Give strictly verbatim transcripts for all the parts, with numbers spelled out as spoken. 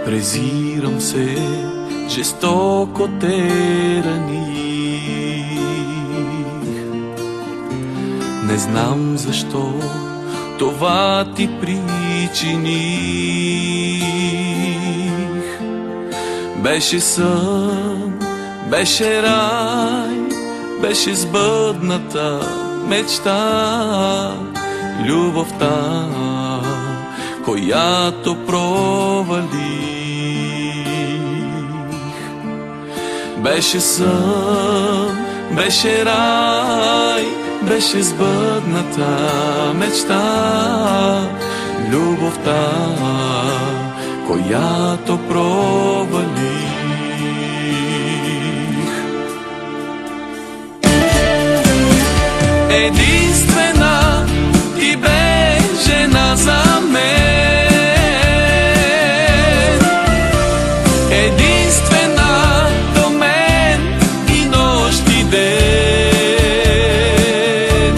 Презирам се, жестоко те раних. Не знам защо това ти причиних. Беше сън, беше рай, беше сбъдната мечта, любовта, която провалих. Беше сън, беше рай, беше сбъдната мечта, любовта, която провалих. Единствена ти бе жена за мен, единствена до мен и нощ и ден,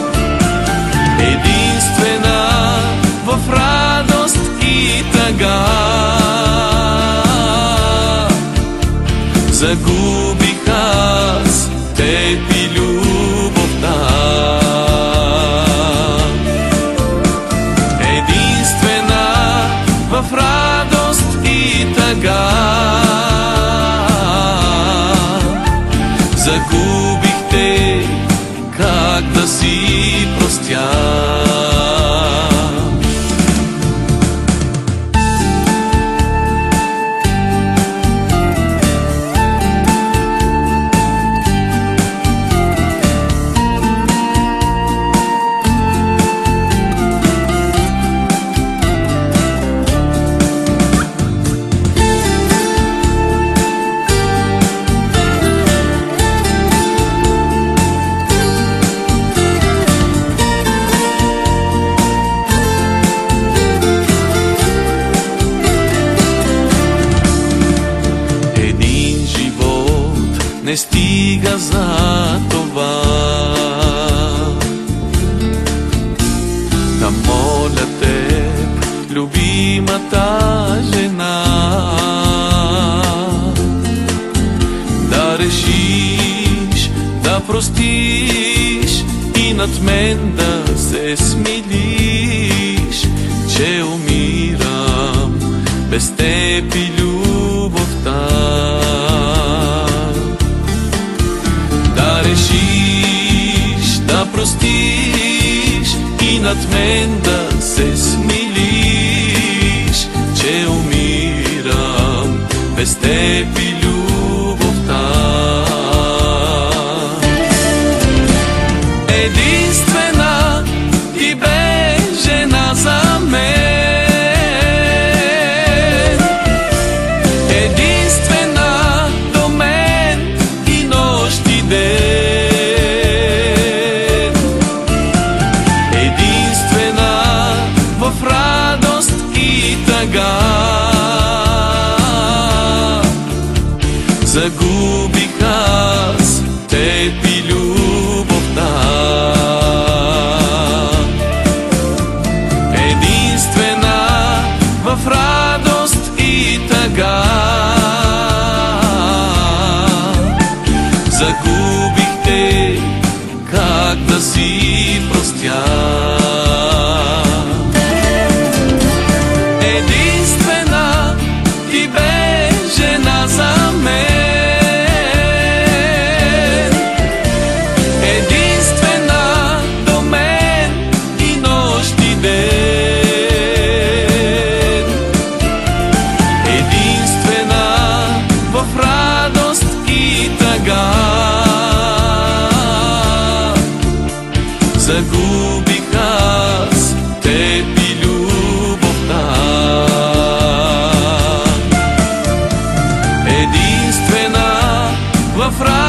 единствена в радост и тъга. Загубих аз теб и любовта, единствена в радост и тъга. Загубих те, как да си простя. Не стига за това да моля теб, любимата жена, да решиш, да простиш и над мен да се смилиш, че умирам без теб и любовта. Да решиш, да простиш и над мен да се смилиш, че умирам без теб и любовта. Единствена ти бе жена за мен, единствена до мен и нощ и ден, единствена в радост и тъга. Загубих аз теб и любовта, единствена в радост и тъга. Загубих те, как да си простя. Единствена ти бе жена за мен, единствена до мен и нощ и ден, единствена в радост и тъга. Загубих аз теб и любовта, единствена в радост